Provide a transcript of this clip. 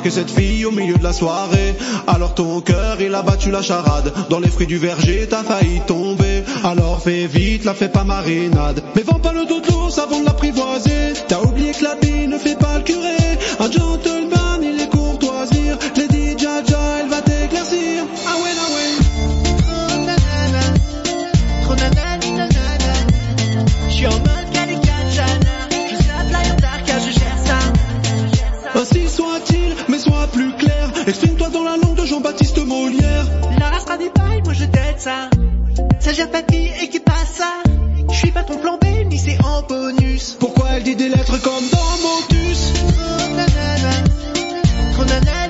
remarqué cette fille au milieu de la soirée. Alors ton cœur il a battu la charade. Dans les fruits du verger t'as failli tomber. Alors fais vite, la fais pas marinade. Mais vends pas le dos de l'ours avant de l'apprivoiser. T'as oublié que la bille ne fait pas le curé. Un gentleman il est courtoisir. Lady Jaja elle va t'éclaircir. Ah ouais, ah ouais. Trop nanani nanana. J'suis en mode Calicachana. Je zappe la Yondarka, je gère ça. Ainsi soit-il, mais sois plus clair. Exprime-toi dans la langue de Jean-Baptiste Molière. La race sera des pailles, moi je t'aide ça. Ça gère papy et qui passe ça. J'suis pas ton plan B, ni c'est en bonus. Pourquoi elle dit des lettres comme dans Motus? Trop nanana. Trop nanana.